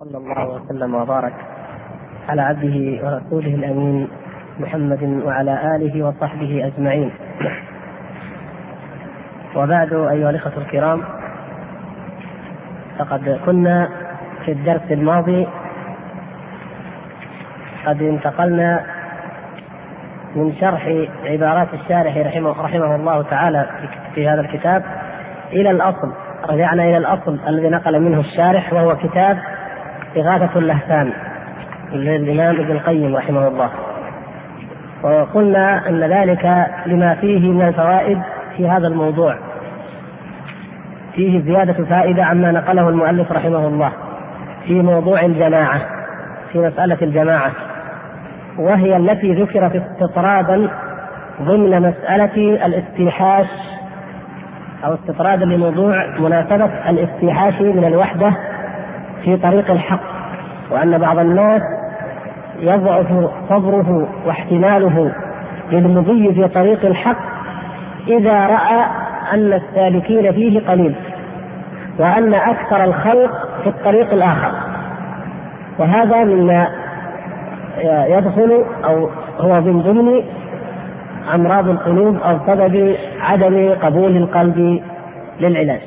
صلى الله وسلم وبارك على عبده ورسوله الأمين محمد وعلى آله وصحبه أجمعين. وبعد أيها الإخوة الكرام، فقد كنا في الدرس الماضي قد انتقلنا من شرح عبارات الشارح رحمه الله تعالى في هذا الكتاب إلى الأصل. رجعنا إلى الأصل الذي نقل منه الشارح، وهو كتاب إغاثة اللهفان للإمام ابن القيم رحمه الله. وقلنا أن ذلك لما فيه من الفوائد في هذا الموضوع، فيه زيادة فائدة عما نقله المؤلف رحمه الله في موضوع الجماعة، في مسألة الجماعة، وهي التي ذكرت استطرادا ضمن مسألة الاستيحاش أو استطرادا لموضوع مناسبة الاستيحاش من الوحدة في طريق الحق، وأن بعض الناس يضعف صبره واحتماله للمضي في طريق الحق إذا رأى أن السالكين فيه قليل، وأن أكثر الخلق في الطريق الآخر. وهذا مما يدخل أو هو من ضمن أمراض القلوب أو سبب عدم قبول القلب للعلاج.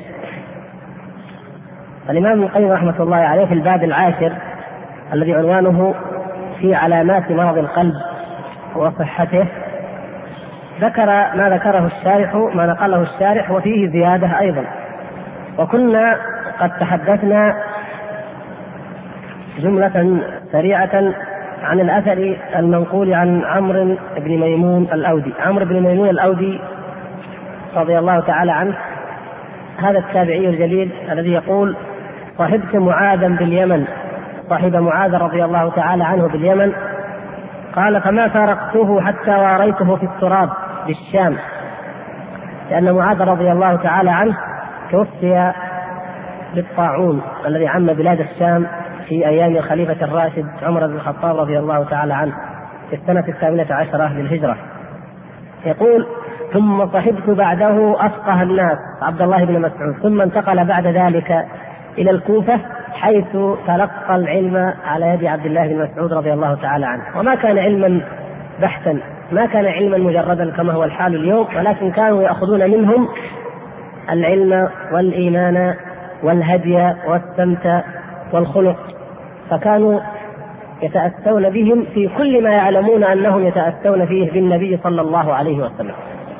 الإمام ابن القيم رحمة الله عليه في الباب 10 الذي عنوانه في علامات مرض القلب وصحته ذكر ما ذكره الشارح، ما نقله الشارح، وفيه زيادة أيضا. وكنا قد تحدثنا جملة سريعة عن الأثر المنقول عن عمرو بن ميمون الأودي. عمرو بن ميمون الأودي رضي الله تعالى عنه، هذا التابعي الجليل الذي يقول: صحبت معاذا باليمن، صاحب معاذ رضي الله تعالى عنه باليمن، قال: فما فارقته حتى واريته في التراب بالشام، لأن معاذ رضي الله تعالى عنه توفي بالطاعون الذي عم بلاد الشام في أيام الخليفة الراشد عمر بن الخطاب رضي الله تعالى عنه في السنة 18 للهجرة. يقول: ثم صحبت بعده أفقه الناس عبد الله بن مسعود، ثم انتقل بعد ذلك إلى الكوفة حيث تلقى العلم على يد عبد الله بن مسعود رضي الله تعالى عنه. وما كان علما بحتا، ما كان علما مجردا كما هو الحال اليوم، ولكن كانوا يأخذون منهم العلم والإيمان والهدي والسمت والخلق، فكانوا يتأسون بهم في كل ما يعلمون أنهم يتأسون فيه بالنبي صلى الله عليه وسلم.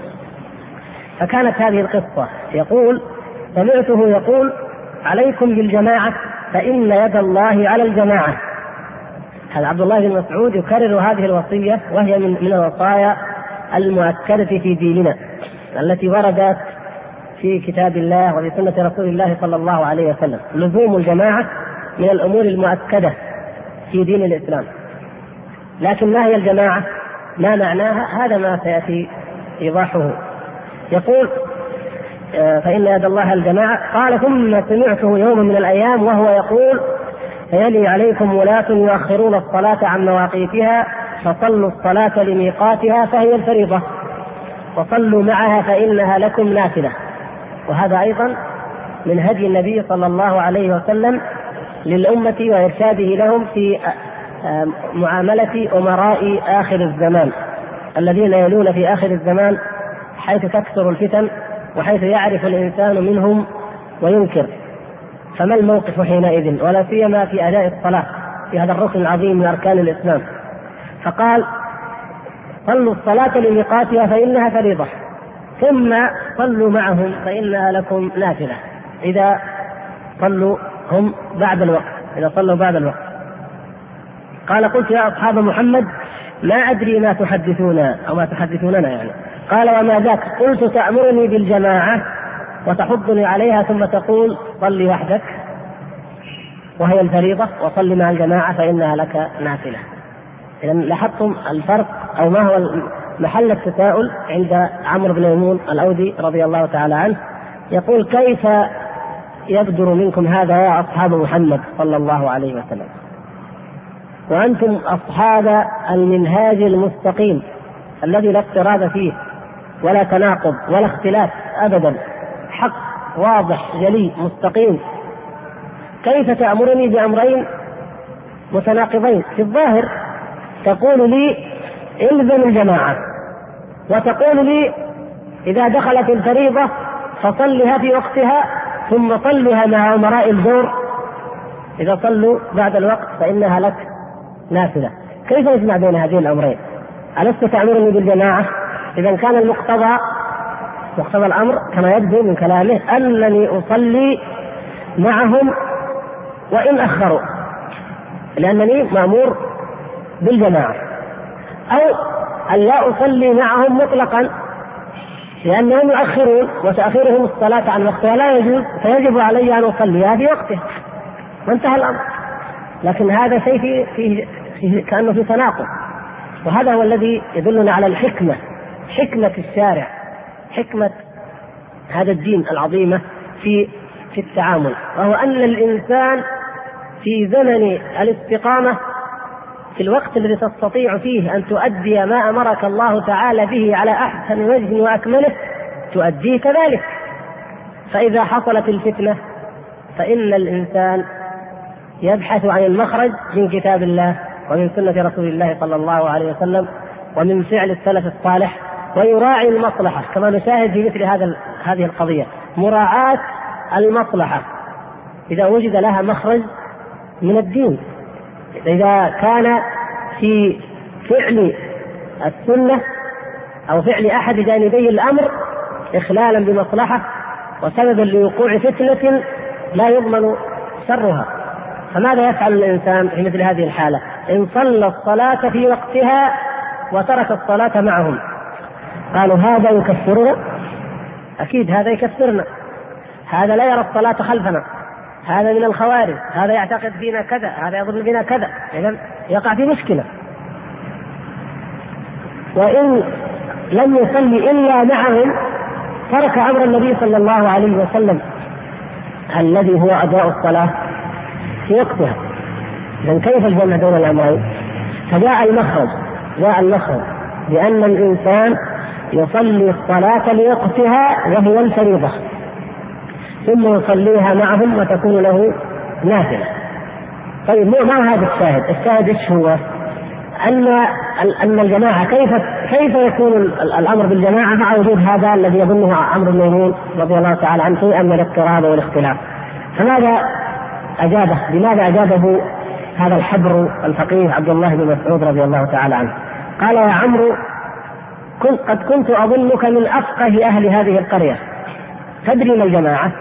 فكانت هذه القصة. يقول: سمعته يقول: عليكم بالجماعة فإن يد الله على الجماعة. هذا عبد الله بن مسعود يكرر هذه الوصية، وهي من الوصايا المؤكدة في ديننا التي وردت في كتاب الله وفي سنة رسول الله صلى الله عليه وسلم. لزوم الجماعة من الأمور المؤكدة في دين الإسلام. لكن ما هي الجماعة؟ ما معناها؟ هذا ما سيأتي إيضاحه. يقول: فإن يد الله الجماعة. قال: ثم سمعته يوم من الأيام وهو يقول: فيلي عليكم ولاة يؤخرون الصلاة عن مواقيتها، فصلوا الصلاة لميقاتها فهي الفريضة، وصلوا معها فإنها لكم نافلة. وهذا أيضا من هدي النبي صلى الله عليه وسلم للأمة وإرشاده لهم في معاملة أمراء آخر الزمان الذين يلون في آخر الزمان، حيث تكثر الفتن وحيث يعرف الإنسان منهم وينكر. فما الموقف حينئذ، ولا سيما في أداء الصلاة في هذا الركن العظيم من أركان الإسلام؟ فقال: صلوا الصلاة لميقاتها فإنها فريضة، ثم صلوا معهم فإنها لكم نافلة إذا صلوا هم بعد الوقت، إذا صلوا بعد الوقت. قال: قلت: يا أصحاب محمد ما أدري ما تحدثون أو ما تحدثوننا يعني. قال: وما ذاك؟ قلت: تأمرني بالجماعة وتحضني عليها ثم تقول صلي وحدك وهي الفريضة، وصلي مع الجماعة فإنها لك نافلة. إذا لاحظتم الفرق أو ما هو محل التساؤل عند عمرو بن ميمون الأودي رضي الله تعالى عنه. يقول: كيف يبدر منكم هذا يا أصحاب محمد صلى الله عليه وسلم، وأنتم أصحاب المنهاج المستقيم الذي لا اضطراب فيه ولا تناقض ولا اختلاف أبدا، حق واضح جلي مستقيم. كيف تأمرني بأمرين متناقضين. في الظاهر تقول لي الزم الجماعة، وتقول لي إذا دخلت الفريضة فصلها في وقتها ثم صلها مع أمراء الدور، إذا صلوا بعد الوقت فإنها لك نافلة. كيف يجمع بين هذين الأمرين؟ ألست تأمرني بالجماعة؟ إذا كان مقتضى الأمر كما يبدو من كلامه أنني أصلي معهم وإن أخروا، لأنني مأمور بالجماعة، أو أن لا أصلي معهم مطلقا لأنهم يؤخرون وتأخيرهم الصلاة عن وقتها لا يجوز، فيجب علي أن أصليها في وقتها وانتهى الأمر. لكن هذا شيء فيه كأنه في تناقض، وهذا هو الذي يدلنا على الحكمة، حكمة الشارع، حكمة هذا الدين العظيمة في التعامل، وهو أن الإنسان في زمن الاستقامة في الوقت الذي تستطيع فيه أن تؤدي ما أمرك الله تعالى به على أحسن وجه وأكمله تؤديه كذلك. فإذا حصلت الفتنة فإن الإنسان يبحث عن المخرج من كتاب الله ومن سنة رسول الله صلى الله عليه وسلم ومن فعل السلف الصالح، ويراعي المصلحة كما نشاهد في مثل هذه القضية، مراعاة المصلحة إذا وجد لها مخرج من الدين. إذا كان في فعل السنة أو فعل أحد جانبي الأمر إخلالا بمصلحة وسببا لوقوع فتنة لا يضمن شرها، فماذا يفعل الإنسان في مثل هذه الحالة؟ إن صلى الصلاة في وقتها وترك الصلاة معهم قالوا هذا يكفرنا، أكيد هذا يكفرنا، هذا لا يرى الصلاة خلفنا، هذا من الخوارج، هذا يعتقد فينا كذا، هذا يظن فينا كذا، إذن يقع في مشكلة. وإن لم يصلي إلا معهم ترك أمر النبي صلى الله عليه وسلم الذي هو أداء الصلاة في وقتها. إذن كيف الجمع بين الأمرين؟ فجاء المخرج بأن الإنسان يصلي الصلاة لوقتها وهي الفريضة ثم يصليها معهم وتكون له نافلة. طيب ما هذا الشاهد إيش هو؟ أن الجماعة كيف يكون الأمر بالجماعة مع وجود هذا الذي يظنه عمرو بن ميمون رضي الله تعالى عنه شيئا من الاضطراب والاختلاف. فماذا أجابه؟ بماذا أجابه هذا الحبر الفقيه عبد الله بن مسعود رضي الله تعالى عنه؟ قال يا عمرو قد كنت أظنك من أفقه أهل هذه القرية، تدري ما الجماعة؟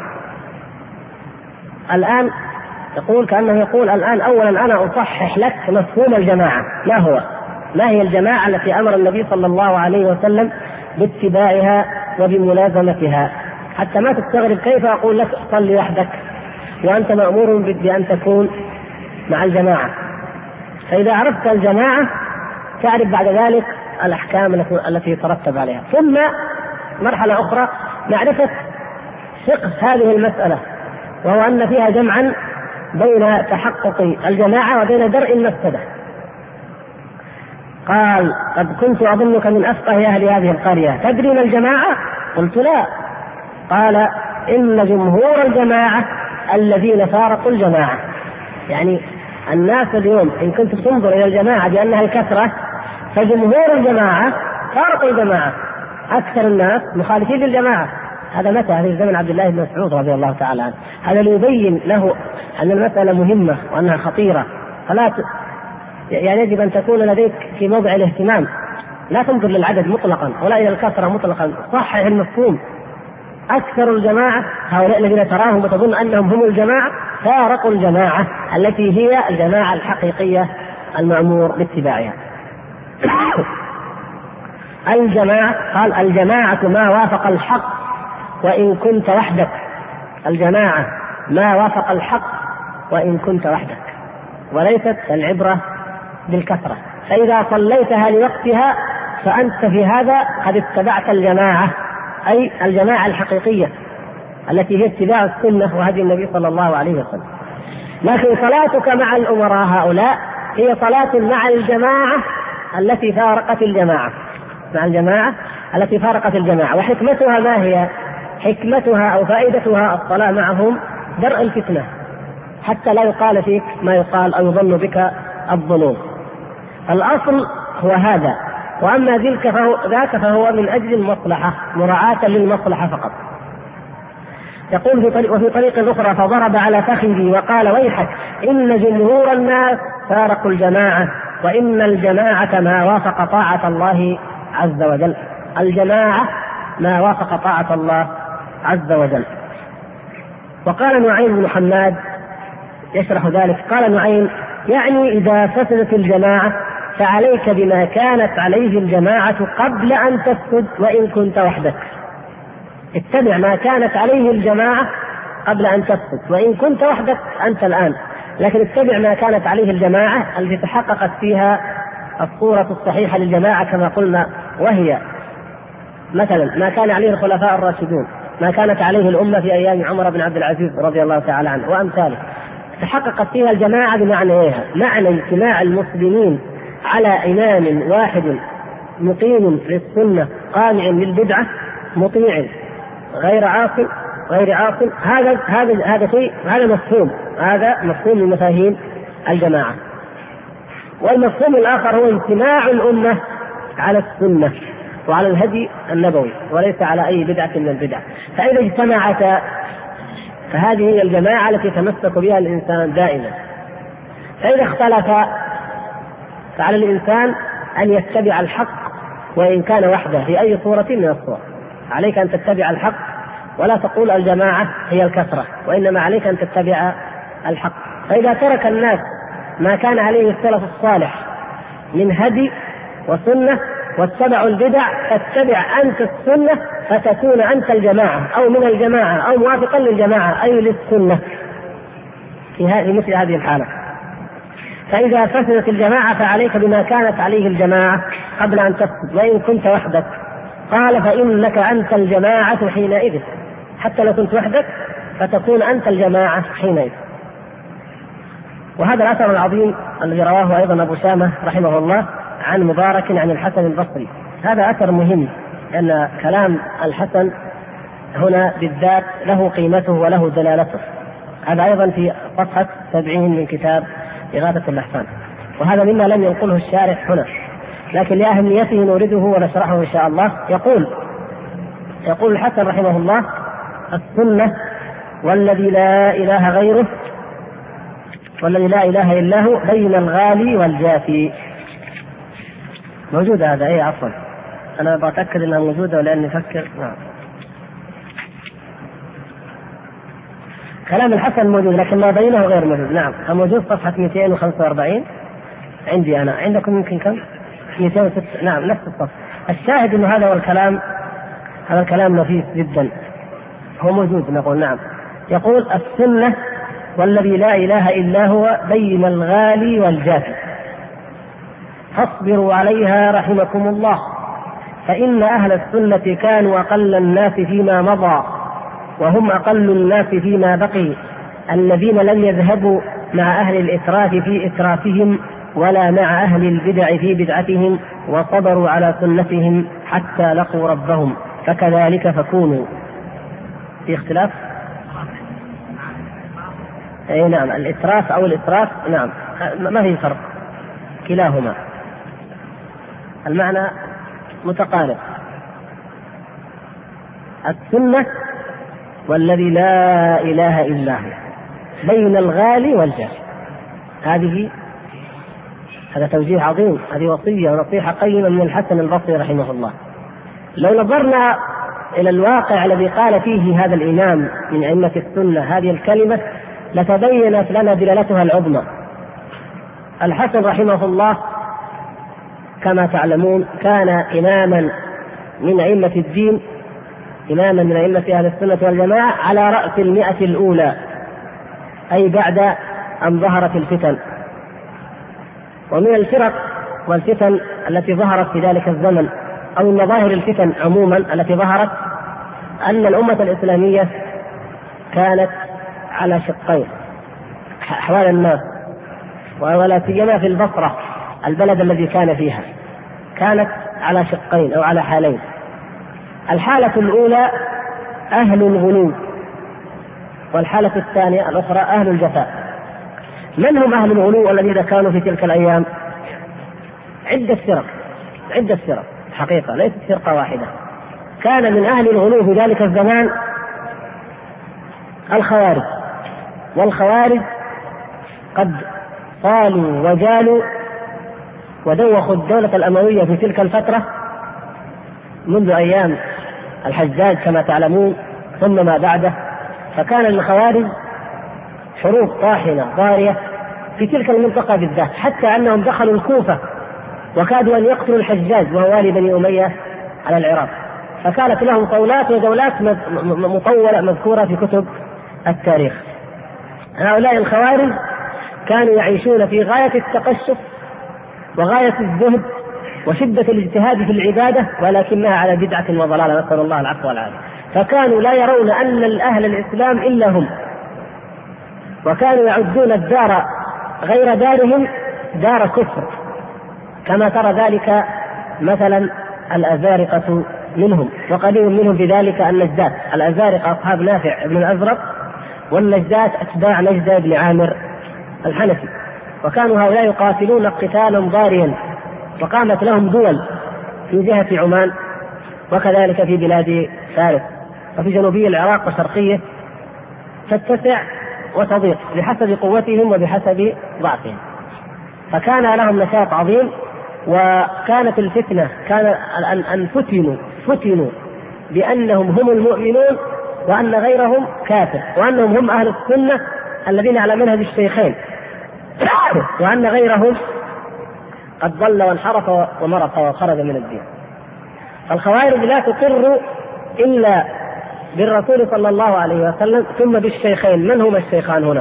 الآن يقول كأنه يقول الآن أولا أنا أصحح لك مفهوم الجماعة، ما هي الجماعة التي أمر النبي صلى الله عليه وسلم باتباعها وبملازمتها، حتى ما تستغرب كيف أقول لك صلي وحدك وأنت مأمور بأن تكون مع الجماعة. فإذا عرفت الجماعة تعرف بعد ذلك الأحكام التي ترتب عليها. ثم مرحلة أخرى معرفة فقه هذه المسألة، وهو أن فيها جمعا بين تحقق الجماعة وبين درء المفسدة. قال قد كنت أظنك من أفقه أهل هذه القرية، تدري ما الجماعة؟ قلت لا. قال إن جمهور الجماعة الذين فارقوا الجماعة. يعني الناس اليوم إن كنت تنظر إلى الجماعة بأنها الكثرة، فجمهور الجماعة فارقوا الجماعة، أكثر الناس مخالفين للجماعة. هذا متى؟ في زمن عبد الله بن مسعود رضي الله تعالى عنه. هذا ليبين له أن المسألة مهمة وأنها خطيرة، فلا يعني يجب أن تكون لديك في موضع الاهتمام، لا تنظر للعدد مطلقا ولا إلى الكثرة مطلقا، صحح المفهوم. أكثر الجماعة هؤلاء الذين تراهم وتظن أنهم هم الجماعة فارقوا الجماعة التي هي الجماعة الحقيقية المأمور باتباعها. الجماعة قال الجماعة ما وافق الحق وإن كنت وحدك، الجماعة ما وافق الحق وإن كنت وحدك، وليست العبرة بالكثرة. فإذا صليتها لوقتها فأنت في هذا قد اتبعت الجماعة، أي الجماعة الحقيقية التي هي اتباع السنة وهدي النبي صلى الله عليه وسلم. لكن صلاتك مع الأمراء هؤلاء هي صلاة مع الجماعة التي فارقت الجماعة، مع الجماعة التي فارقت الجماعة. وحكمتها ما هي؟ حكمتها أو فائدتها الصلاة معهم درء الفتنة، حتى لا يقال فيك ما يقال أو يظن بك الظنون. الأصل هو هذا، وأما ذاك فهو من أجل المصلحة، مراعاة للمصلحة فقط. يقول وفي طريق أخرى: فضرب على فخذي وقال: ويحك إن جمهور الناس فارقوا الجماعة، وإن الجماعة ما وافق طاعة الله عز وجل. الجماعة ما وافق طاعة الله عز وجل. وقال نعيم بن حماد يشرح ذلك، قال نعيم: يعني إذا فسدت الجماعة فعليك بما كانت عليه الجماعة قبل أن تفسد وإن كنت وحدك. اتبع ما كانت عليه الجماعة قبل أن تفسد وإن كنت وحدك أنت الآن، لكن اتبع ما كانت عليه الجماعة التي تحققت فيها الصورة الصحيحة للجماعة كما قلنا، وهي مثلا ما كان عليه الخلفاء الراشدون، ما كانت عليه الأمة في أيام عمر بن عبد العزيز رضي الله تعالى عنه وأمثاله. تحققت فيها الجماعة بمعنيها: معنى اجتماع المسلمين على إمام واحد مقيم للسنة قامع للبدعة مطيع غير عاصم. هذا مفهوم من مفاهيم الجماعة. والمفهوم الآخر هو اجتماع الأمة على السنة وعلى الهدي النبوي وليس على أي بدعة من البدع. فإذا اجتمعتا فهذه هي الجماعة التي تمسك بها الإنسان دائما. فإذا اختلفا فعلى الإنسان أن يتبع الحق وإن كان وحده في أي صورة من الصور. عليك أن تتبع الحق ولا تقول الجماعة هي الكثرة، وإنما عليك أن تتبع الحق. فإذا ترك الناس ما كان عليه السلف الصالح من هدي وسنة واتبعوا البدع، فاتبع أنت السنة فتكون أنت الجماعة أو من الجماعة أو موافقا للجماعة أي للسنة في مثل هذه الحالة. فإذا فسدت الجماعة فعليك بما كانت عليه الجماعة قبل أن تفسد وإن كنت وحدك. قال: فإنك أنت الجماعة حينئذ. حتى لو كنت وحدك فتكون أنت الجماعة حينئذ. وهذا الأثر العظيم الذي رواه أيضا أبو شامة رحمه الله عن مبارك عن الحسن البصري، هذا أثر مهم، لأن كلام الحسن هنا بالذات له قيمته وله دلالته. هذا أيضا في صفحة 70 من كتاب إغاثة اللحفان، وهذا مما لم ينقله الشارح هنا، لكن لأهميته نورده ونشرحه إن شاء الله. يقول الحسن رحمه الله: السنة والذي لا إله غيره والذي لا إله إلا هو بين الغالي والجافي. موجودة هذا؟ أي عفوا، أنا بتأكد أنها موجودة ولأني أفكر. نعم، كلام الحسن موجود لكن ما بينه غير موجود. نعم، موجود صفحة 245 عندي أنا، عندكم يمكن كم؟ 206. نعم، نفس الصف. الشاهد أن هذا الكلام نفيس جدا، هو موجود نقول. نعم، يقول: السنة والذي لا إله إلا هو بين الغالي والجافي، فاصبروا عليها رحمكم الله، فإن أهل السنة كانوا أقل الناس فيما مضى وهم أقل الناس فيما بقي، الذين لم يذهبوا مع أهل الإسراف في إسرافهم ولا مع أهل البدع في بدعتهم، وصبروا على سنتهم حتى لقوا ربهم، فكذلك فكونوا. في اختلاف؟ أي نعم، الإسراف أو الإسراف، نعم، ما في فرق، كلاهما المعنى متقارب. السنة والذي لا إله إلا هو بين الغالي والجافي، هذا توجيه عظيم، هذه وصية ونصيحة قيمة من الحسن البصري رحمه الله. لو نظرنا إلى الواقع الذي قال فيه هذا الإمام من أئمة السنة هذه الكلمة لتبينت لنا دلالتها العظمى. الحسن رحمه الله كما تعلمون كان إماما من أئمة الدين، إماما من أئمة أهل السنة والجماعة على رأس 100 الأولى، أي بعد أن ظهرت الفتن. ومن الفرق والفتن التي ظهرت في ذلك الزمن أو مظاهر الفتن عموما التي ظهرت أن الأمة الإسلامية كانت على شقين أحوال الناس، ولا سيما في البصرة البلد الذي كان فيها، كانت على شقين أو على حالين. الحالة الأولى أهل الغلو، والحالة الثانية الأخرى أهل الجفاء. من هم أهل الغلو الذين كانوا في تلك الأيام؟ عدة فرق حقيقة، ليست فرقة واحدة. كان من أهل الغلو في ذلك الزمان الخوارج، والخوارج قد طالوا وجالوا ودوخوا الدولة الأموية في تلك الفترة منذ أيام الحجاج كما تعلمون ثم ما بعده. فكان للخوارج حروب طاحنة ضارية في تلك المنطقة بالذات، حتى أنهم دخلوا الكوفة وكادوا أن يقتلوا الحجاج وهو والي بني أمية على العراق. فكانت لهم طولات ودولات مطولة مذكورة في كتب التاريخ. هؤلاء الخوارج كانوا يعيشون في غاية التقشف وغاية الزهد وشدة الاجتهاد في العبادة، ولكنها على بدعة وضلالة، نسأل الله العفو والعافية. فكانوا لا يرون أن الأهل الإسلام إلا هم، وكانوا يعدون الدار غير دارهم دار كفر، كما ترى ذلك مثلا الأزارقة منهم، وقليل منهم في ذلك النجدات. الأزارقة أصحاب نافع بن الأزرق، والنجدات أتباع نجدة بن عامر الحنفي. وكانوا هؤلاء يقاتلون قتالا ضاريا، وقامت لهم دول في جهة عمان، وكذلك في بلاد فارس وفي جنوبي العراق وشرقيه، تتسع وتضيق بحسب قوتهم وبحسب ضعفهم. فكان لهم نشاط عظيم، وكانت الفتنة كان أن فتنوا بأنهم هم المؤمنون وأن غيرهم كافر، وأنهم هم أهل السنة الذين على منهج الشيخين، وأن غيرهم قد ضل وانحرف ومرق وخرج من الدين. الخوارج لا تقر إلا بالرسول صلى الله عليه وسلم ثم بالشيخين. من هما الشيخان هنا؟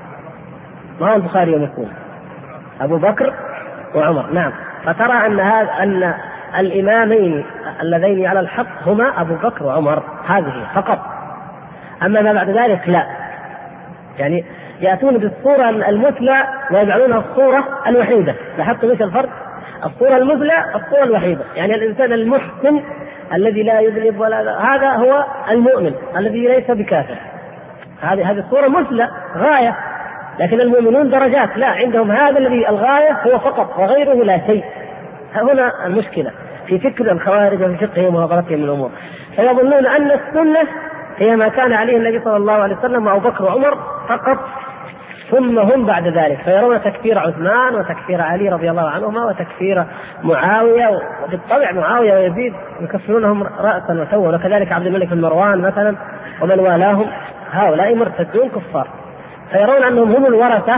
ما هو البخاري ومسلم، أبو بكر وعمر. نعم. فترى أن الإمامين اللذين على الحق هما أبو بكر وعمر، هذه فقط. أما ما بعد ذلك لا، يعني يأتون بالصورة المثلى ويجعلونها الصورة الوحيدة. لاحظتوا ايش الفرق؟ الصورة المثلى الصورة الوحيدة، يعني الإنسان المحسن الذي لا يذنب ولا هذا هو المؤمن الذي ليس بكافر. هذه الصورة مثلى غاية، لكن المؤمنون درجات، لا، عندهم هذا الذي الغاية هو فقط وغيره لا شيء. هنا المشكلة في فكر الخوارج وفي فقههم وغلطهم الأمور. فيظنون أن السنة هي ما كان عليه النبي صلى الله عليه وسلم وأبو بكر وعمر فقط، ثم هم بعد ذلك. فيرون تكفير عثمان وتكفير علي رضي الله عنهما وتكفير معاوية، وبالطبع معاوية ويزيد يكفرونهم رأسا وسوا، وكذلك عبد الملك بن مروان مثلا ومن والاهم، هؤلاء مرتدون كفار. فيرون أنهم هم الورثة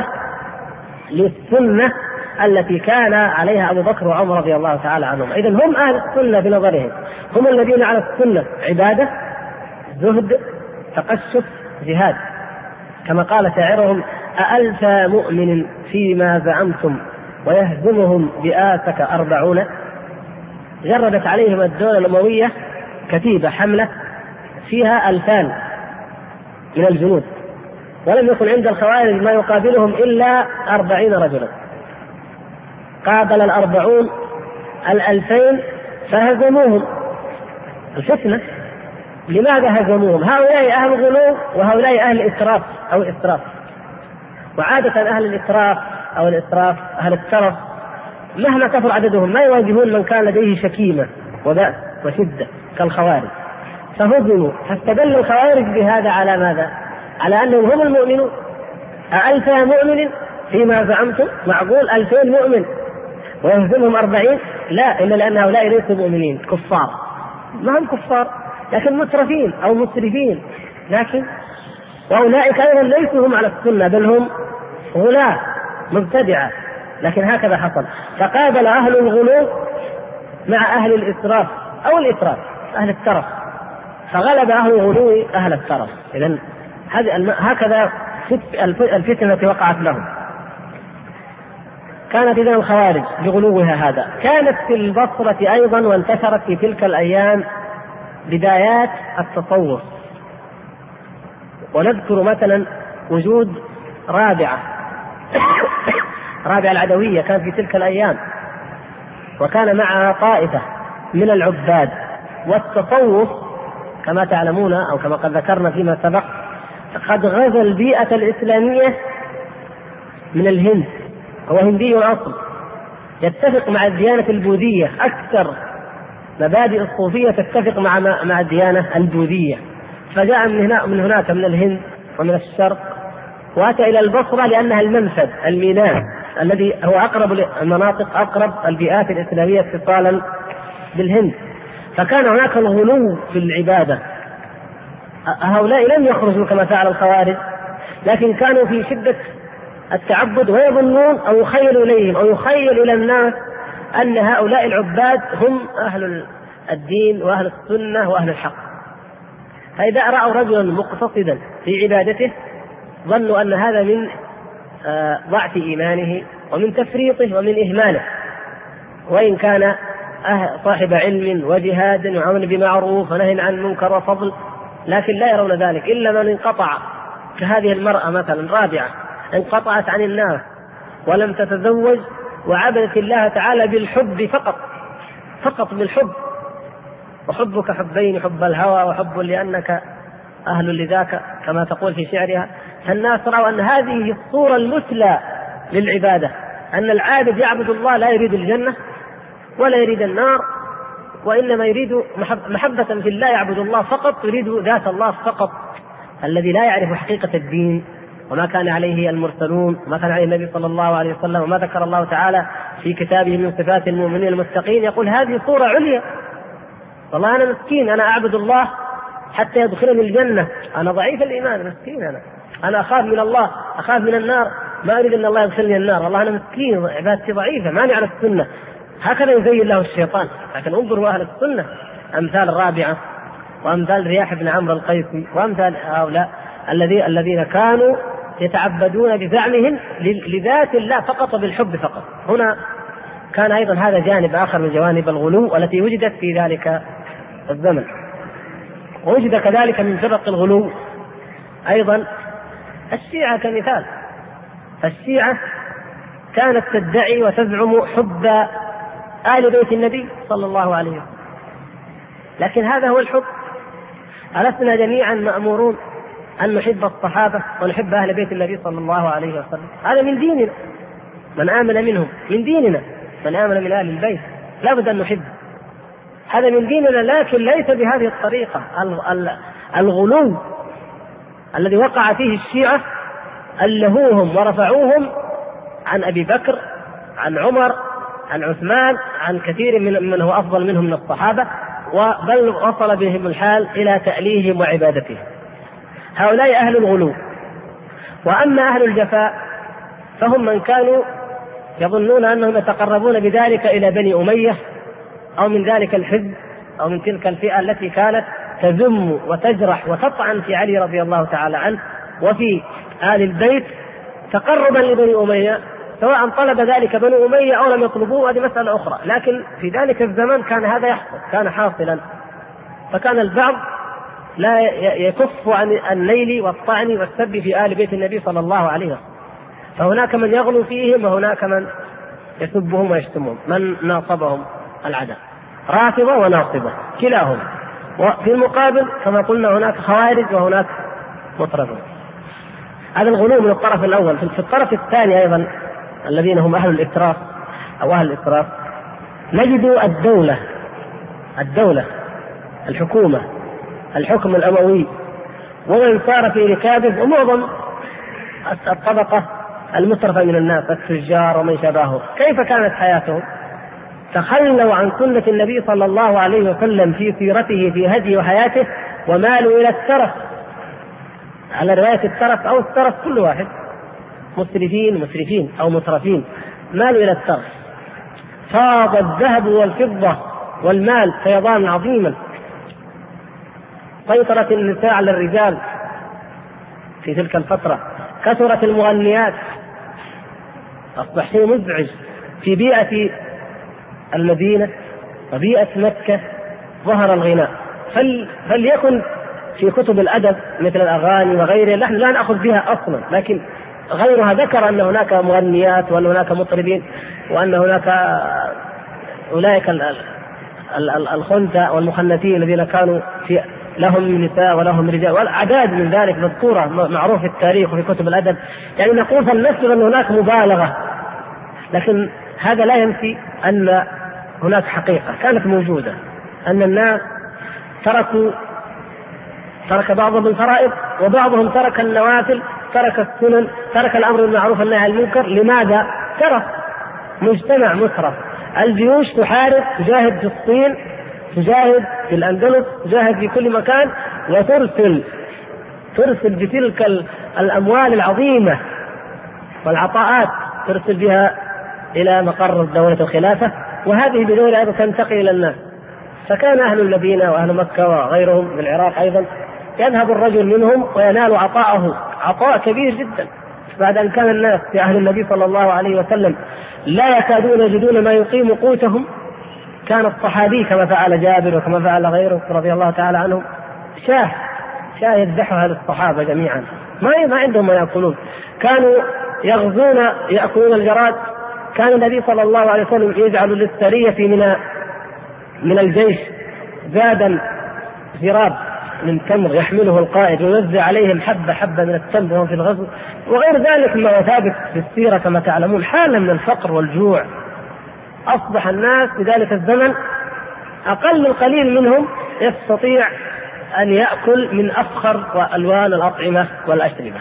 للسنة التي كان عليها أبو بكر وعمر رضي الله تعالى عنهم. إذن هم أهل السنة بنظرهم، هم الذين على السنة عبادة، زهد، تقشف، جهاد. كما قال شاعرهم: أألف مؤمن فيما زعمتم ويهزمهم بآتك 40. جردت عليهم الدولة الأموية كتيبة حملة فيها 2000 من الجنود، ولم يكن عند الخوارج ما يقابلهم إلا 40 رجلا. قابل 40 2000 فهزموهم. الفتنة لماذا هزموهم؟ هؤلاء أهل غلو وهؤلاء أهل إسراف أو إسراف. وعادة أهل الإسراف أو الإسراف أهل الترف مهما كثر عددهم ما يواجهون من كان لديه شكيمة وبأس وشدة كالخوارج. فهزموا، فاستدل الخوارج بهذا على ماذا؟ على أنهم هم المؤمنون. ألف مؤمن فيما زعمتم؟ معقول 2000 مؤمن ويهزمهم 40؟ لا، إلا لأن هؤلاء ليسوا مؤمنين، كفار. ما هم كفار لكن مترفين أو مسرفين، لكن وأولئك أيضا ليسوا هم على السنة، بل هم غلاة مبتدعة. لكن هكذا حصل، فقابل أهل الغلو مع أهل الإسراف أو الإسراف أهل الترف، فغلب أهل الغلو أهل الترف. إذن هكذا الفتنة وقعت لهم. كانت إذن الخوارج بغلوها هذا. كانت في البصرة أيضا وانتشرت في تلك الأيام بدايات التصوف. ونذكر مثلا وجود رابعة العدوية كانت في تلك الأيام، وكان معها طائفة من العباد. والتصوف كما تعلمون أو كما قد ذكرنا فيما سبق قد غزا البيئة الإسلامية من الهند، هو هندي الأصل، يتفق مع الديانة البوذية، أكثر مبادئ الصوفية تتفق مع الديانة البوذية. فجاء من هناك من الهند ومن الشرق، وأتى إلى البصرة لأنها المنفذ الميناء الذي هو أقرب المناطق، أقرب البيئات الإسلامية اتصالا بالهند. فكان هناك الغلو في العبادة. هؤلاء لم يخرجوا كما فعل الخوارج، لكن كانوا في شدة التعبد، ويظنون أو يخيل إليهم أو يخيل إلى الناس أن هؤلاء العباد هم أهل الدين وأهل السنة وأهل الحق. فإذا رأوا رجلا مقتصدا في عبادته ظنوا أن هذا من ضعف إيمانه ومن تفريطه ومن إهماله، وإن كان صاحب علم وجهاد وعمل بمعروف ونهي عن منكر وفضل، لكن لا يرون ذلك إلا من انقطع، كهذه المرأة مثلا رابعة انقطعت عن الناس ولم تتزوج وعبدت الله تعالى بالحب فقط بالحب، وحبك حبين، حب الهوى وحب لأنك أهل لذاك كما تقول في شعرها. فالناس رأوا أن هذه الصورة المثلى للعبادة، أن العابد يعبد الله لا يريد الجنة ولا يريد النار، وإنما يريد محبة في الله، يعبد الله فقط، يريد ذات الله فقط، الذي لا يعرف حقيقة الدين وما كان عليه المرسلون وما كان عليه النبي صلى الله عليه وسلم وما ذكر الله تعالى في كتابه من صفات المؤمنين المتقين. يقول هذه صورة عليا، والله أنا مسكين، أنا أعبد الله حتى يدخلني الجنة، أنا ضعيف الإيمان، مسكين، أنا أخاف من الله، أخاف من النار، ما أريد أن الله يدخلني النار، والله أنا مسكين، عبادتي ضعيفة، ما نعرف السنة. هكذا يزين له الشيطان. لكن انظروا أهل السنة، أمثال الرابعة وأمثال رياح بن عمرو القيسي وأمثال هؤلاء الذين كانوا يتعبدون بزعمهم لذات الله فقط، بالحب فقط. هنا كان أيضا هذا جانب آخر من جوانب الغلو التي وجدت في ذلك الزمن. ووجد كذلك من فرق الغلو أيضا الشيعة كمثال. الشيعة كانت تدعي وتزعم حب آل بيت النبي صلى الله عليه وسلم، لكن هذا هو الحب. ألسنا جميعا مأمورون أن نحب الصحابة ونحب أهل بيت النبي صلى الله عليه وسلم؟ هذا من ديننا، من آمن منهم من ديننا، من آمن من أهل البيت لا بد أن نحب، هذا من ديننا. لكن ليس بهذه الطريقة، الغلو الذي وقع فيه الشيعة ألهوهم ورفعوهم عن أبي بكر، عن عمر، عن عثمان، عن كثير من هو أفضل منهم من الصحابة، بل وصل بهم الحال إلى تأليههم وعبادتهم. هؤلاء أهل الغلو. وأما أهل الجفاء فهم من كانوا يظنون أنهم يتقربون بذلك إلى بني أمية أو من ذلك الحزب أو من تلك الفئة التي كانت تذم وتجرح وتطعن في علي رضي الله تعالى عنه وفي آل البيت تقربا لبني أمية، سواء طلب ذلك بني أمية أو لم يطلبوه، هذه مسألة أخرى. لكن في ذلك الزمن كان هذا يحصل، كان حاصلا. فكان البعض لا يكف عن النيل والطعن والسب في آل بيت النبي صلى الله عليه وسلم، فهناك من يغلو فيهم وهناك من يسبهم ويشتمهم، من ناصبهم العداء، رافضة وناصبة كلاهم. وفي المقابل كما قلنا هناك خوارج وهناك مطرفون. هذا الغلو من الطرف الأول. في الطرف الثاني أيضا الذين هم أهل الإتراف أو أهل الإتراف نجد الدولة الحكومة، الحكم الأموي، ومن صار في ركابه، ومعظم الطبقة المترفة من الناس، التجار ومن شابههم. كيف كانت حياتهم؟ تخلوا عن سنة النبي صلى الله عليه وسلم في سيرته في هدي وحياته، ومالوا إلى الترف، على رواية الترف أو الترف كل واحد، مسرفين أو مترفين، مالوا إلى الترف. فاض الذهب والفضة والمال فيضان عظيما، سيطرت النساء على الرجال في تلك الفترة، كثرت المغنيات، أصبح شيء مزعج في بيئة المدينة وبيئة مكة. ظهر الغناء، فليكن في كتب الأدب مثل الأغاني وغيرها، نحن لا نأخذ بها أصلا، لكن غيرها ذكر أن هناك مغنيات وأن هناك مطربين وأن هناك أولئك الخنثى والمخنثين الذين كانوا لهم نساء ولهم رجال، والأعداد من ذلك مذكورة معروف في التاريخ وفي كتب الأدب. يعني نقول فلنفرض أن هناك مبالغة، لكن هذا لا ينفي أن هناك حقيقة كانت موجودة، أن الناس ترك بعضهم الفرائض وبعضهم ترك النوافل، ترك السنن، ترك الأمر بالمعروف والنهي عن المنكر. لماذا؟ ترى مجتمع مسرف، الجيوش تحارب، تجاهد في الصين، تجاهد في الأندلس، تجاهد في كل مكان، وترسل بتلك الأموال العظيمة والعطاءات، ترسل بها إلى مقر دولة الخلافة، وهذه بدون أيضا تنتقل إلى الناس. فكان أهل المدينة وأهل مكة وغيرهم بالعراق أيضا يذهب الرجل منهم وينال عطاء كبير جدا، بعد أن كان الناس في عهد النبي صلى الله عليه وسلم لا يكادون يجدون ما يقيم قوتهم. كان الصحابي كما فعل جابر وكما فعل غيره رضي الله تعالى عنهم شاه يذبحها للصحابة جميعا، ما عندهم ما يأكلون، كانوا يأكلون الجراد. كان النبي صلى الله عليه وسلم يجعل للسرية من الجيش زادا زراب من تمر يحمله القائد ويوزع عليهم حبة من التمر وهم في الغزو، وغير ذلك ما ثابت في السيرة كما تعلمون، حالة من الفقر والجوع. أصبح الناس في ذلك الزمن أقل القليل منهم يستطيع أن يأكل من أفخر وألوان الأطعمة والأشربة.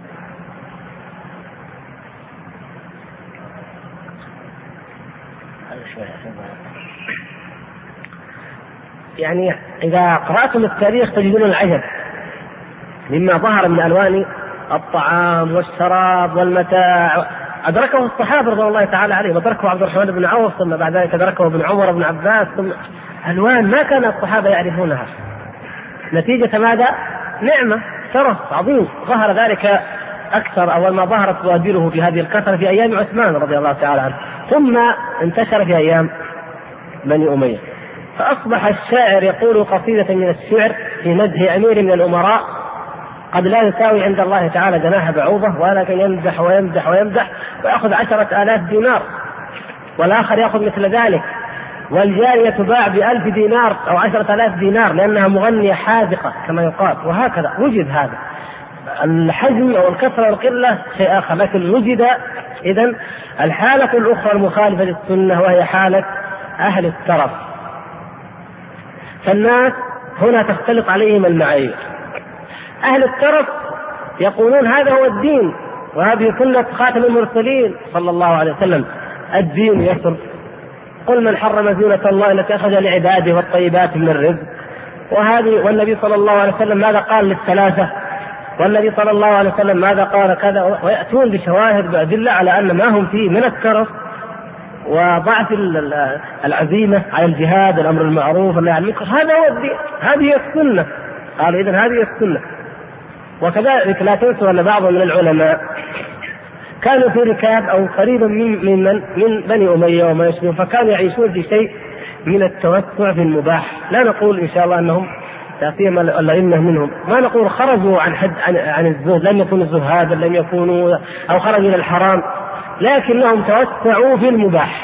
يعني إذا قرأتم التاريخ تجدون العجب مما ظهر من ألوان الطعام والشراب والمتاع. أدركه الصحابة رضي الله تعالى عليهم، أدركه عبد الرحمن بن عوف، ثم بعد ذلك أدركه ابن عمر بن عباس، ثم ألوان ما كان الصحابة يعرفونها. نتيجة ماذا؟ نعمة، شرف عظيم. ظهر ذلك أكثر أول ما ظهرت بوادره بهذه الكثرة في أيام عثمان رضي الله تعالى عنه، ثم انتشر في أيام بني أمية. فأصبح الشاعر يقول قصيدة من الشعر في مدح أمير من الأمراء قد لا يساوي عند الله تعالى جناح بعوضة، ولكن يمدح ويمدح ويمدح ويأخذ 10,000 دينار، والآخر يأخذ مثل ذلك، والجارية تباع ب1,000 دينار أو 10,000 دينار لأنها مغنية حاذقة كما يقال. وهكذا وجد هذا الحجم أو الكثرة والقلة شيء آخر، لكن وجد إذن الحالة الأخرى المخالفة للسنة، وهي حالة أهل الترف. فالناس هنا تختلط عليهم المعايير. أهل الترف يقولون هذا هو الدين، وهذه سنة خاتم المرسلين صلى الله عليه وسلم، الدين يسر، قل من حرم زينة الله التي أخرج لعباده والطيبات من الرزق. والنبي صلى الله عليه وسلم ماذا قال للثلاثة، والنبي صلى الله عليه وسلم ماذا قال كذا، ويأتون بشواهد بأدلة على أن ما هم فيه من الترف وضعف العزيمة على الجهاد، الأمر المعروف والنهي عن المنكر، هذا هو الدين، هذه السنة. قالوا إذن هذه السنة. وكذلك لا تنسوا أن بعض من العلماء كانوا في ركاب أو قريبا من بني أمية وما يشبه، فكانوا يعيشون في شيء من التوسع في المباح. لا نقول إن شاء الله أنهم تأتيهم الأئمة منهم، ما نقول خرجوا عن الزهد، لم يكونوا زهادا، لم يكونوا أو خرجوا إلى الحرام، لكنهم توسعوا في المباح.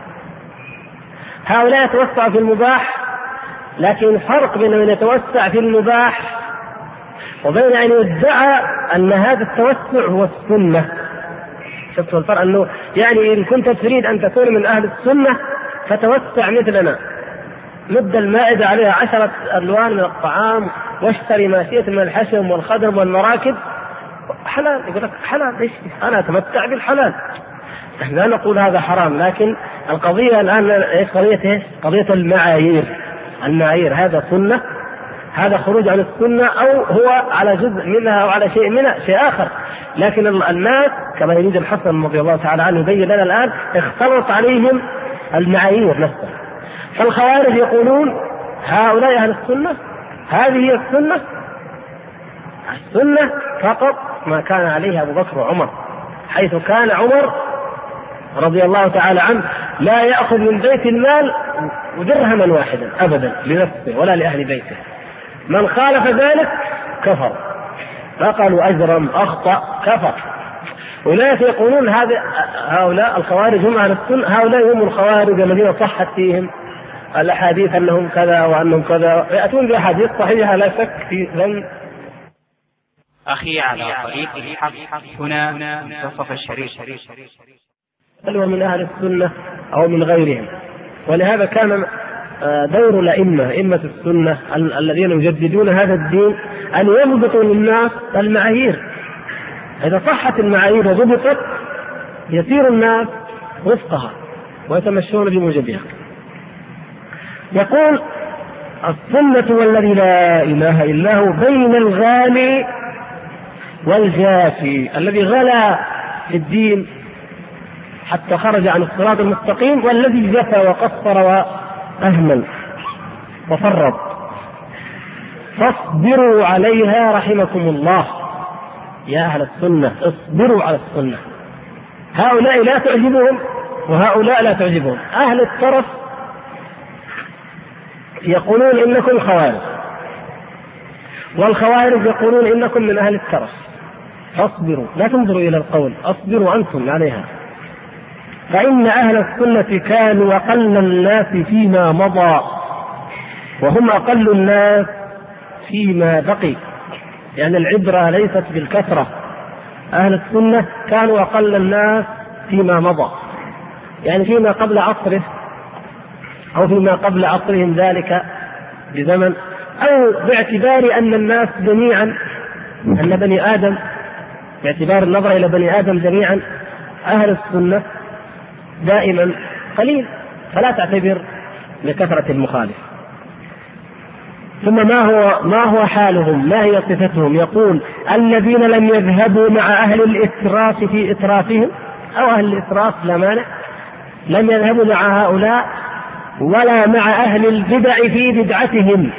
هؤلاء يتوسعوا في المباح، لكن فرق بين من يتوسع في المباح وبين أن يدعى أن هذا التوسع هو السنة. شفتوا الفرق؟ أنه يعني إن كنت تريد أن تكون من أهل السنة فتوسع مثلنا، مد المائدة عليها 10 ألوان من الطعام، واشتري ما شئت من الحشم والخدم والمراكب، حلال. يقول لك حلال، ليش أنا أتمتع بالحلال؟ لا نقول هذا حرام، لكن القضية الآن قضية المعايير، هذا سنة، هذا خروج عن السنة، أو هو على جزء منها أو على شيء منها شيء آخر. لكن الناس كما يريد الحسن رضي الله تعالى عنه يبين لنا الآن اختلط عليهم المعايير نفسها. فالخوارج يقولون هؤلاء أهل السنة، هذه هي السنة فقط ما كان عليه أبو بكر وعمر، حيث كان عمر رضي الله تعالى عنه لا يأخذ من بيت المال درهما واحدا أبدا لنفسه ولا لأهل بيته. من خالف ذلك كفر، ما قالوا أجرم أخطأ، كفر. أولئك يقولون هؤلاء الخوارج هم أهل السنة، هؤلاء هم الخوارج الذين صحت فيهم الأحاديث أنهم كذا وأنهم كذا، يأتون بأحاديث صحيحة لا شك في ذنب. أخي على طريق الحق هنا منتصف الشريط. هل هو من أهل السنة أو من غيرهم؟ ولهذا كان دور الأئمة، أئمة السنة الذين يجددون هذا الدين، أن يضبطوا للناس المعايير. إذا صحت المعايير وضبطت يسير الناس وفقها ويتمشون بموجبها. يقول السنة والذي لا إله إلا هو بين الغالي والجافي، الذي غلا في الدين حتى خرج عن الصراط المستقيم، والذي جفى وقصر وأهمل وفرط. فاصبروا عليها رحمكم الله يا أهل السنة، اصبروا على السنة. هؤلاء لا تعجبهم وهؤلاء لا تعجبهم. أهل الترف يقولون إنكم خوارج، والخوارج يقولون إنكم من أهل الترف. فاصبروا، لا تنظروا إلى القول، اصبروا أنتم عليها. فإن أهل السنة كانوا أقل الناس فيما مضى، وهم أقل الناس فيما بقي. يعني العبرة ليست بالكثرة. أهل السنة كانوا أقل الناس فيما مضى، يعني فيما قبل عصره أو فيما قبل عصرهم ذلك بزمن، أو باعتبار أن الناس جميعا، أن بني آدم، باعتبار النظر إلى بني آدم جميعا، أهل السنة دائما قليل، فلا تعتبر لكثرة المخالف. ثم ما هو حالهم؟ ما هي صفتهم؟ يقول الذين لم يذهبوا مع أهل الإسراف في إسرافهم، أو أهل الإسراف لا مانع، لم يذهبوا مع هؤلاء ولا مع أهل البدع في بدعتهم.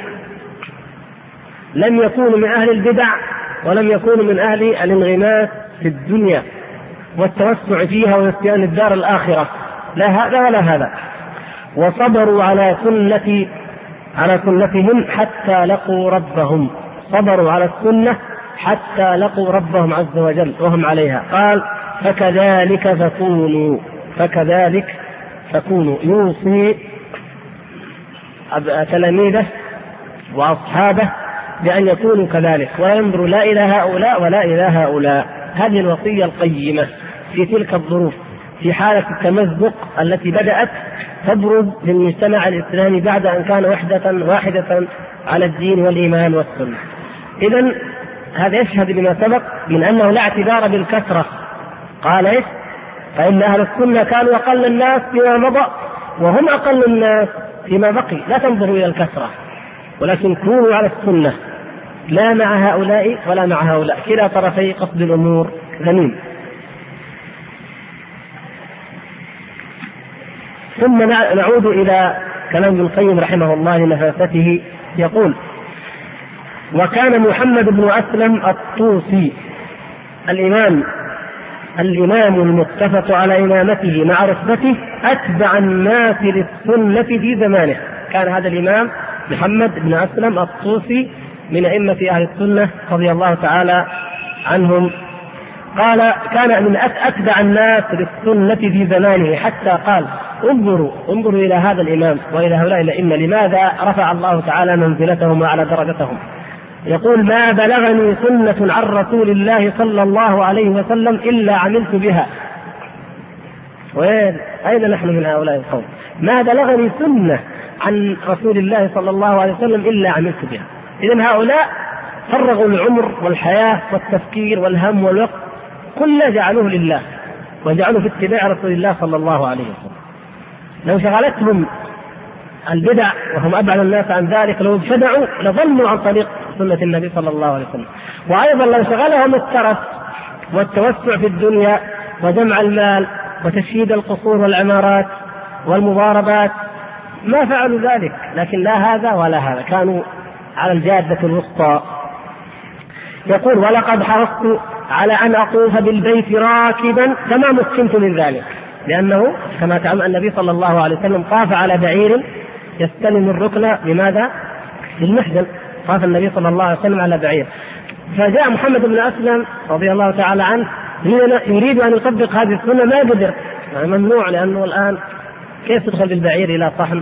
لم يكونوا من أهل البدع ولم يكونوا من أهل الانغماس في الدنيا والتوسع فيها ونسيان الدار الآخرة، لا هذا ولا هذا. وصبروا على سنتهم حتى لقوا ربهم. صبروا على السنة حتى لقوا ربهم عز وجل وهم عليها. قال فكذلك فكونوا يوصي تلاميذه وأصحابه بأن يكونوا كذلك، ولا ينظروا لا إلى هؤلاء ولا إلى هؤلاء. هذه الوصية القيمة في تلك الظروف، في حالة التمزق التي بدأت تبرز للمجتمع الإسلامي بعد أن كان وحدة واحدة على الدين والإيمان والسنة. إذن هذا يشهد لما سبق من أنه لا اعتبار بالكثرة. قال إيش؟ فإن أهل السنة كانوا أقل الناس فيما مضى وهم أقل الناس فيما بقي. لا تنظروا إلى الكثرة، ولكن كونوا على السنة، لا مع هؤلاء ولا مع هؤلاء، كلا طرفي قصد الأمور ذميم. ثم نعود إلى كلام ابن القيم رحمه الله لنفاسته. يقول وكان محمد بن أسلم الطوسي الإمام المتفق على إمامته مع رتبته أتبع الناس للسنة في زمانه. كان هذا الإمام محمد بن أسلم الطوسي من أئمة أهل السنة رضي الله تعالى عنهم. قال كان من أتبع الناس للسنة في زمانه، حتى قال انظروا إلى هذا الإمام وإلى هؤلاء الأئمة لماذا رفع الله تعالى منزلتهم وعلى درجتهم. يقول ما بلغني سنة عن رسول الله صلى الله عليه وسلم إلا عملت بها. أين نحن من هؤلاء القوم؟ ما بلغني سنة عن رسول الله صلى الله عليه وسلم إلا عملت بها. إذن هؤلاء فرغوا العمر والحياة والتفكير والهم والوقت كله جعلوه لله، وجعلوا في اتباع رسول الله صلى الله عليه وسلم. لو شغلتهم البدع وهم أبعد الناس عن ذلك، لو ابتدعوا لظلوا عن طريق سنة النبي صلى الله عليه وسلم. وأيضا لو شغلهم الترف والتوسع في الدنيا وجمع المال وتشييد القصور والعمارات والمضاربات ما فعلوا ذلك، لكن لا هذا ولا هذا، كانوا على الجادة الوسطى. يقول ولقد حرصت على أن أطوف بالبيت راكبا فما مكنت من ذلك، لأنه كما تعلم النبي صلى الله عليه وسلم طاف على بعير يستلم الركن بماذا؟ بالمحجن. طاف النبي صلى الله عليه وسلم على بعير. فجاء محمد بن أسلم رضي الله تعالى عنه يريد أن يطبق هذه السنة، ما قدر، يعني ممنوع، لأنه الآن كيف تدخل بالبعير إلى صحن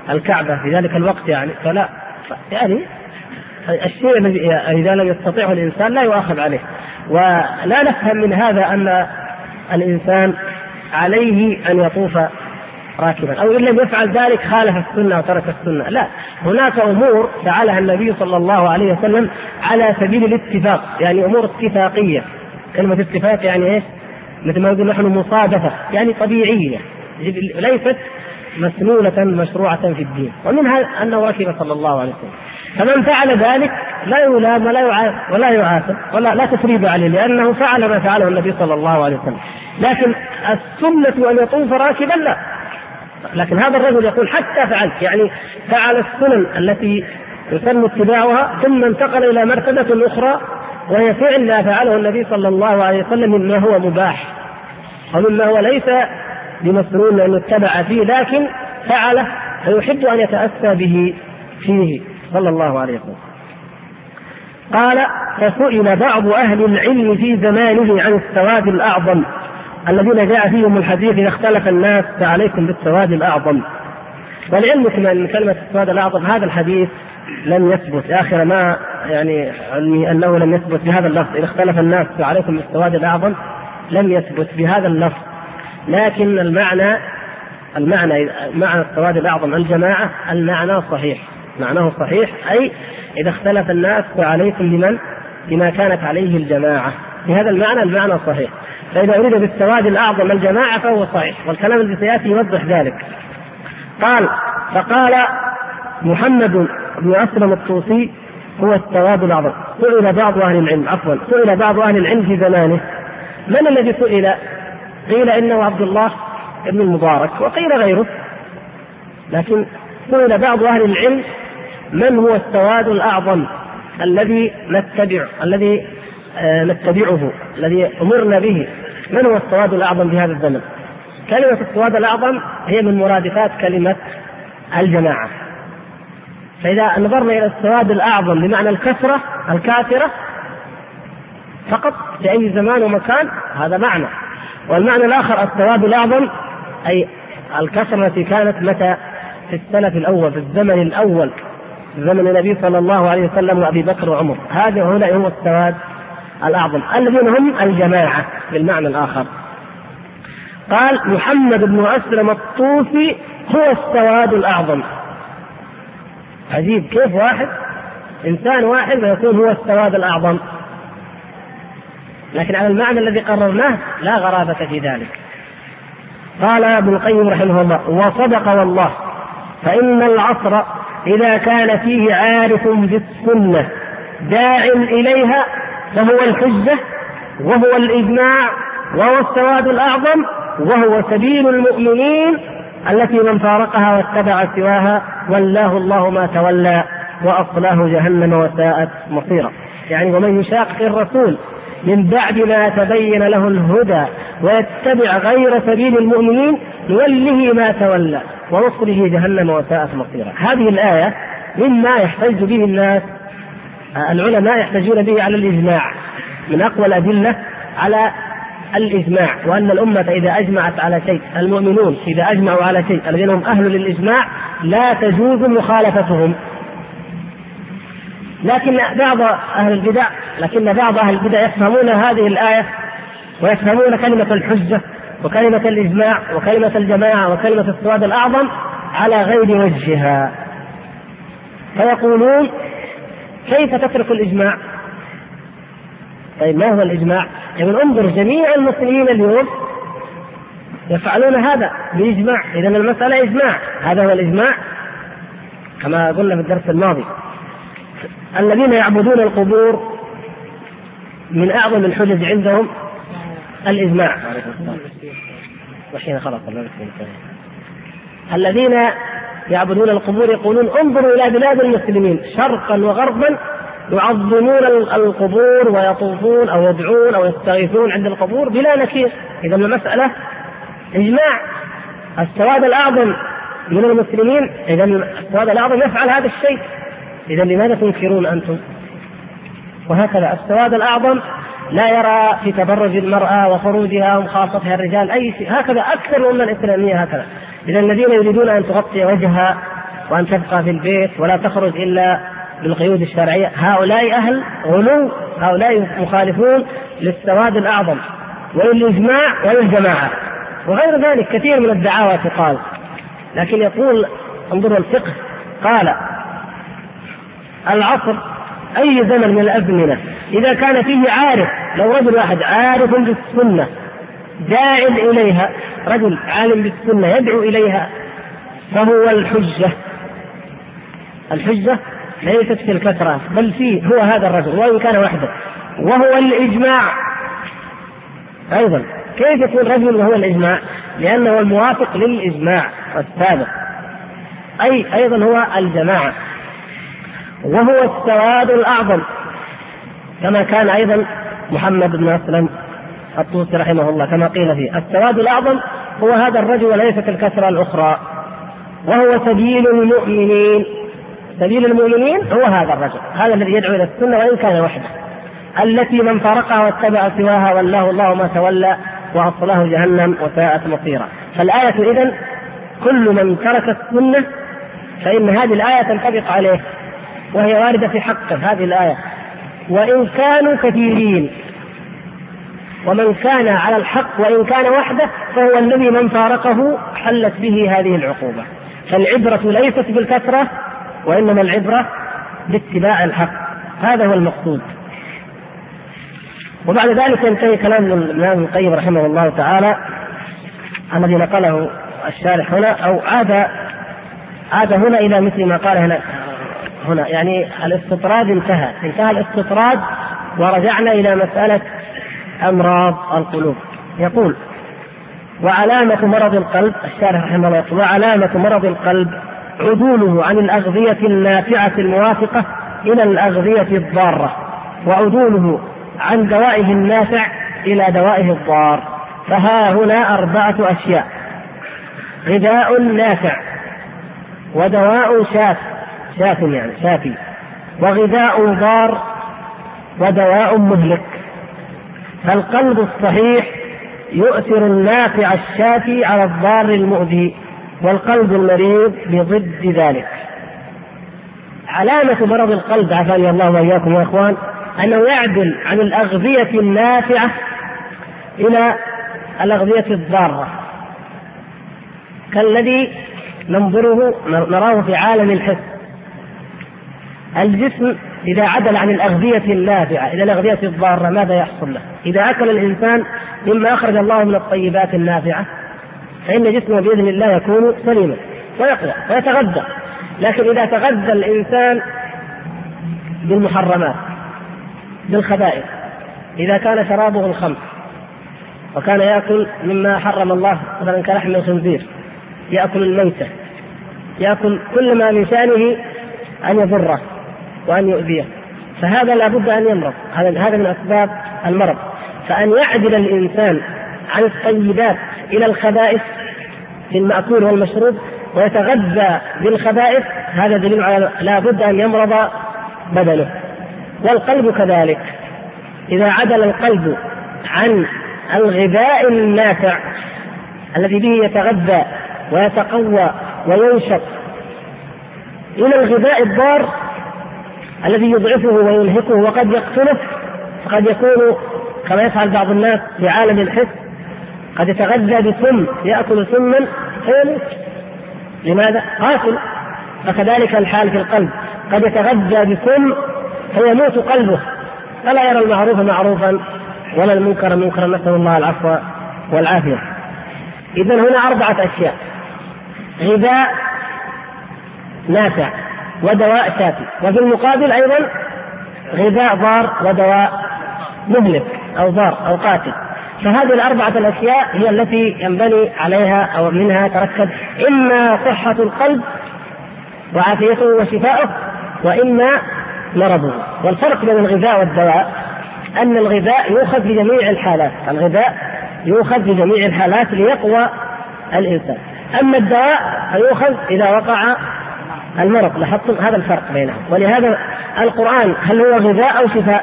الكعبة في ذلك الوقت يعني، فلا يعني الشيء الذي إذا لم يستطيعه الإنسان لا يؤاخذ عليه. ولا نفهم من هذا أن الإنسان عليه أن يطوف راكبا، أو إن لم يفعل ذلك خالف السنة وترك السنة، لا، هناك أمور فعلها النبي صلى الله عليه وسلم على سبيل الاتفاق، يعني أمور اتفاقية. كلمة اتفاق يعني إيه؟ مثل ما نقول نحن مصادفة، يعني طبيعية ليست مسنونة مشروعة في الدين، ومنها أنه ركب صلى الله عليه وسلم. فمن فعل ذلك لا يلام ولا يعاتب ولا تثريب عليه، لأنه فعل ما فعله النبي صلى الله عليه وسلم. لكن السنة أن يطوف راكبا لا. لكن هذا الرجل يقول حتى فعلت، يعني فعل السنن التي يسن اتباعها ثم انتقل إلى مرتبة أخرى وهي فعل ما فعله النبي صلى الله عليه وسلم مما هو مباح ومما هو ليس بمسنون أن يتبع فيه، لكن فعله فيحب أن يتأسى به فيه صلى الله عليه وسلم. قال: فسئل بعض أهل العلم في زمانه عن السواد الأعظم الذين جاء فيهم الحديث إذا اختلف الناس فعليكم بالسواد الأعظم. والعلم كما أن كلمة السواد الأعظم هذا الحديث لم يثبت، آخر ما يعني أنه لم يثبت بهذا اللفظ إذا اختلف الناس فعليكم بالسواد الأعظم، لم يثبت بهذا اللفظ. لكن المعنى معنى السواد الأعظم الجماعة، المعنى صحيح، معناه صحيح، أي إذا اختلف الناس فعليكم بما كانت عليه الجماعة، بهذا المعنى صحيح. فإذا أريد بالسواد الأعظم الجماعة فهو صحيح، والكلام الذي سيأتي يوضح ذلك. فقال محمد بن أسلم الطوسي هو السواد الأعظم. سئل بعض أهل العلم في زمانه من الذي سئل؟ قيل إنه عبد الله بن المبارك وقيل غيره، لكن سئل بعض أهل العلم من هو السواد الأعظم الذي نتبعه الذي أمرنا به، من هو السواد الأعظم في هذا الزمن؟ كلمة السواد الأعظم هي من مرادفات كلمة الجماعة. فإذا نظرنا إلى السواد الأعظم بمعنى الكثرة الكاثرة فقط في أي زمان ومكان، هذا معنى. والمعنى الآخر السواد الأعظم أي الكثرة التي كانت متى في السلف الأول، في الزمن الأول، في زمن النبي صلى الله عليه وسلم وأبي بكر وعمر، هذا هنا هو السواد الأعظم الذين هم الجماعة بالمعنى الآخر. قال محمد بن أسلم الطوسي هو السواد الأعظم. عجيب كيف إنسان واحد ويكون هو السواد الأعظم، لكن على المعنى الذي قررناه لا غرابة في ذلك. قال ابن القيم رحمه الله: وصدق والله، فإن العصر إذا كان فيه عارف بالسنة داع إليها فهو الحجة وهو الإجماع وهو السواد الأعظم وهو سبيل المؤمنين التي من فارقها واتبع سواها ولاه الله ما تولى وأصلاه جهنم وساءت مصيرا. يعني ومن يشاقق الرسول من بعد ما تبين له الهدى ويتبع غير سبيل المؤمنين نوله ما تولى ونصره جهنم وساءت مصيرا. هذه الآية مما يحتج به الناس، العلماء يحتجون به على الإجماع، من أقوى الأدلة على الإجماع، وأن الأمة إذا أجمعت على شيء، المؤمنون إذا أجمعوا على شيء الذين هم أهل للإجماع لا تجوز مخالفتهم. لكن بعض أهل البدع يفهمون هذه الآية ويفهمون كلمة الحجة وكلمة الإجماع وكلمة الجماعة وكلمة السواد الأعظم على غير وجهها، فيقولون كيف تترك الإجماع؟ طيب ما هو الإجماع؟ يعني انظر جميع المسلمين اليوم يفعلون هذا بإجماع، إذن المسألة إجماع، هذا هو الإجماع كما قلنا في الدرس الماضي. الذين يعبدون القبور من أعظم الحجج عندهم الإجماع. الذين يعبدون القبور يقولون انظروا إلى بلاد المسلمين شرقا وغربا يعظمون القبور ويطوفون أو يدعون أو يستغيثون عند القبور بلا نكير. إذا المسألة إجماع. السواد الأعظم من المسلمين، إذا السواد الأعظم يفعل هذا الشيء، إذا لماذا تنكرون أنتم؟ وهكذا السواد الأعظم لا يرى في تبرج المرأة وخروجها ومخاصتها الرجال أي شيء، هكذا أكثر الأمة الإسلامية هكذا. إذا الذين يريدون أن تغطي وجهها وأن تبقى في البيت ولا تخرج إلا بالقيود الشرعية، هؤلاء أهل غلو، هؤلاء مخالفون للسواد الأعظم وللإجماع وللجماعة وغير ذلك. كثير من الدعاوى تقال، لكن يقول انظروا الفقه، قال العصر أي زمن من الأزمنة إذا كان فيه عارف، لو رجل واحد عارف بالسنة داع إليها، رجل عالم بالسنة يدعو إليها، فهو الحجة. الحجة ليست في الكثرة بل فيه هو هذا الرجل وإن كان وحده، وهو الإجماع أيضا. كيف يكون رجل وهو الإجماع؟ لأنه الموافق للإجماع السابق، أيضا هو الجماعة، وهو السواد الأعظم، كما كان أيضا محمد بن أسلم الطوسي رحمه الله كما قيل فيه السواد الأعظم هو هذا الرجل وليست الكثرة الأخرى، وهو سبيل المؤمنين. سبيل المؤمنين هو هذا الرجل، هذا الذي يدعو إلى السنة وإن كان وحده، التي من فرقها واتبع سواها والله الله ما تولى وأصله جهنم وساءت مصيرا. فالآية إذن كل من ترك السنة فإن هذه الآية تنطبق عليه، وهي واردة في حقه هذه الآية، وإن كانوا كثيرين. ومن كان على الحق وإن كان وحده فهو الذي من فارقه حلت به هذه العقوبة. فالعبرة ليست بالكثرة وإنما العبرة باتباع الحق، هذا هو المقصود. وبعد ذلك ينتهي كلام الإمام القيم رحمه الله تعالى الذي نقله الشارح هنا، أو عاد هنا إلى مثل ما قال هنا يعني الاستطراد انتهى الاستطراد، ورجعنا إلى مسألة أمراض القلوب. يقول وعلامة مرض القلب، الشارح رحمه الله يقول وعلامة مرض القلب عدوله عن الأغذية النافعة الموافقة إلى الأغذية الضارة، وعدوله عن دوائه النافع إلى دوائه الضار. فها هنا 4 أشياء: غذاء نافع، ودواء شافي، وغذاء ضار، ودواء مهلك. فالقلب الصحيح يؤثر النافع الشافي على الضار المؤذي، والقلب المريض بضد ذلك. علامة مرض القلب عافاني الله وإياكم يا إخوان أنه يعدل عن الأغذية النافعة إلى الأغذية الضارة، كالذي نراه في عالم الحس. الجسم إذا عدل عن الأغذية النافعة إلى الأغذية الضارة ماذا يحصل له؟ إذا أكل الإنسان مما أخرج الله من الطيبات النافعة فإن جسمه بإذن الله يكون سليما ويقوى ويتغذى. لكن إذا تغذى الإنسان بالمحرمات بالخبائث، إذا كان شرابه الخمر وكان يأكل مما حرم الله مثلا كلحم الخنزير، يأكل الميتة، يأكل كل ما من شأنه أن يضره وأن يؤذيه، فهذا لابد أن يمرض. هذا من أسباب المرض. فأن يعدل الإنسان عن الطيبات إلى الخبائث في المأكول والمشروب ويتغذى بالخبائث، هذا دليل على لابد أن يمرض بدنه. والقلب كذلك، إذا عدل القلب عن الغذاء النافع الذي به يتغذى ويتقوى وينشط إلى الغذاء الضار الذي يضعفه وينهكه وقد يقتله، فقد يكون كما يفعل بعض الناس في عالم الحس، قد يتغذى بسم، يأكل سما فيموت. لماذا؟ قاتل. فكذلك الحال في القلب، قد يتغذى بسم فيموت قلبه، فلا يرى المعروف معروفا ولا المنكر منكرا، نسأل الله العفو والعافية. إذن هنا 4 أشياء: غذاء نافع ودواء شافي، وفي المقابل أيضا غذاء ضار ودواء مهلك أو ضار أو قاتل. فهذه 4 الأشياء هي التي ينبني عليها أو منها تركب إما صحة القلب وعافيته وشفاؤه، وإما مرضه. والفرق بين الغذاء والدواء أن الغذاء يؤخذ بجميع الحالات، الغذاء يؤخذ بجميع الحالات ليقوى الإنسان، أما الدواء فيؤخذ إذا وقع المرض. لاحظتم هذا الفرق بينهم. ولهذا القرآن هل هو غذاء أو شفاء؟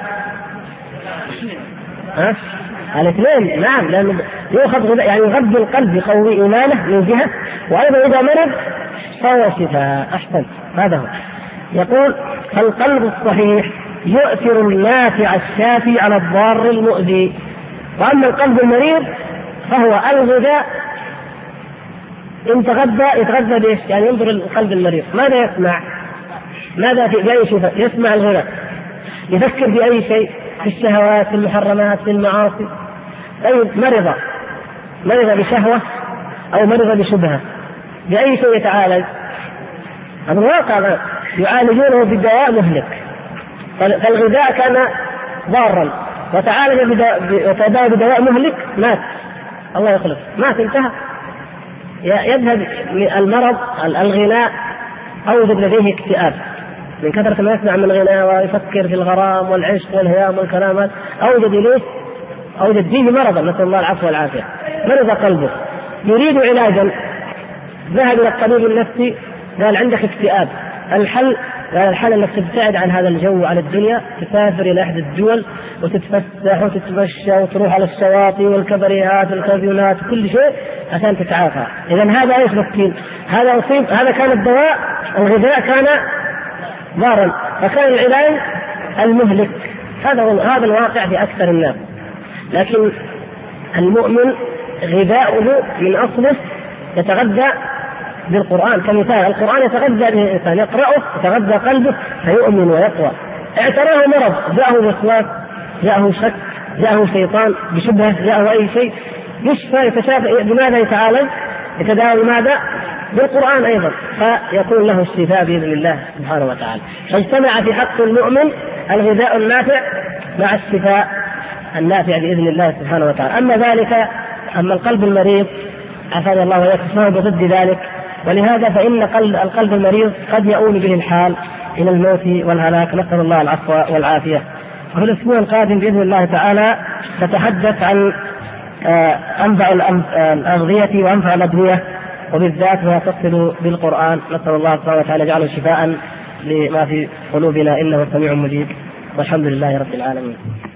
الاثنين، نعم، لأنه يؤخذ غذاء يعني يغذي القلب يقوي إيمانه من جهة، وأيضا إذا مرض فهو شفاء. أحسن، هذا هو. يقول فالقلب الصحيح يؤثر النافع الشافي على الضار المؤذي، وأما القلب المريض فهو الغذاء. إن تغذى يتغذى بإيش؟ يعني ينظر القلب المريض ماذا يسمع؟ ماذا في أي شيء يسمع؟ الغناء. يفكر في أي شيء، في الشهوات، في المحرمات، في المعاصي. أي مرض بشهوة أو مرض بشبهة، بأي شيء يتعالج؟ هذا الواقع، يعالجونه بدواء مهلك. فالغذاء كان ضارا وتعالج وتداوى بدواء مهلك، مات، الله يخلص، مات، انتهى. يذهب المرض. الغناء أوجد لديه اكتئاب من كثرة ما يسمع من الغناء ويفكر في الغرام والعشق والهيام والكلامات، أوجد فيه مرضا، نسأل الله العفو والعافية. مرض قلبه، يريد علاجا، ذهب إلى الطبيب النفسي قال عندك اكتئاب. الحل انك تبتعد عن هذا الجو وعن الدنيا، تسافر الى احدى الدول وتتفسح وتتمشى وتروح على الشواطئ والكبريات والكافيونات وكل شيء عشان تتعافى. اذا هذا ايش مسكين؟ هذا اصيب، هذا كان الدواء، الغذاء كان ضارا، فكان العلاج المهلك. هذا الواقع في اكثر الناس. لكن المؤمن غذاؤه من اصله يتغذى بالقرآن. كمثال القرآن يتغذى به الإنسان، يقرأه يتغذى قلبه فيؤمن ويقوى. اعتراه مرض، جاءه وسواس، جاءه شك، جاءه شيطان بشبهة، جاءه أي شيء، يشفى، يتشافى. بماذا يتعالج؟ يتداوى بماذا؟ بالقرآن أيضا، فيكون له الشفاء بإذن الله سبحانه وتعالى. فاجتمع في حق المؤمن الغذاء النافع مع الشفاء النافع بإذن الله سبحانه وتعالى. أما القلب المريض عافانا الله وإياكم فهو بضد ذلك. ولهذا فإن القلب المريض قد يؤول به الحال إلى الموت والهلاك، نسأل الله العفو والعافية. وفي الأسبوع القادم بإذن الله تعالى نتحدث عن أنفع الأغذية وأنفع الأدوية، وبالذات ما تصل بالقرآن. نسأل الله سبحانه وتعالى يجعله شفاء لما في قلوبنا إنه سميع مجيب، والحمد لله رب العالمين.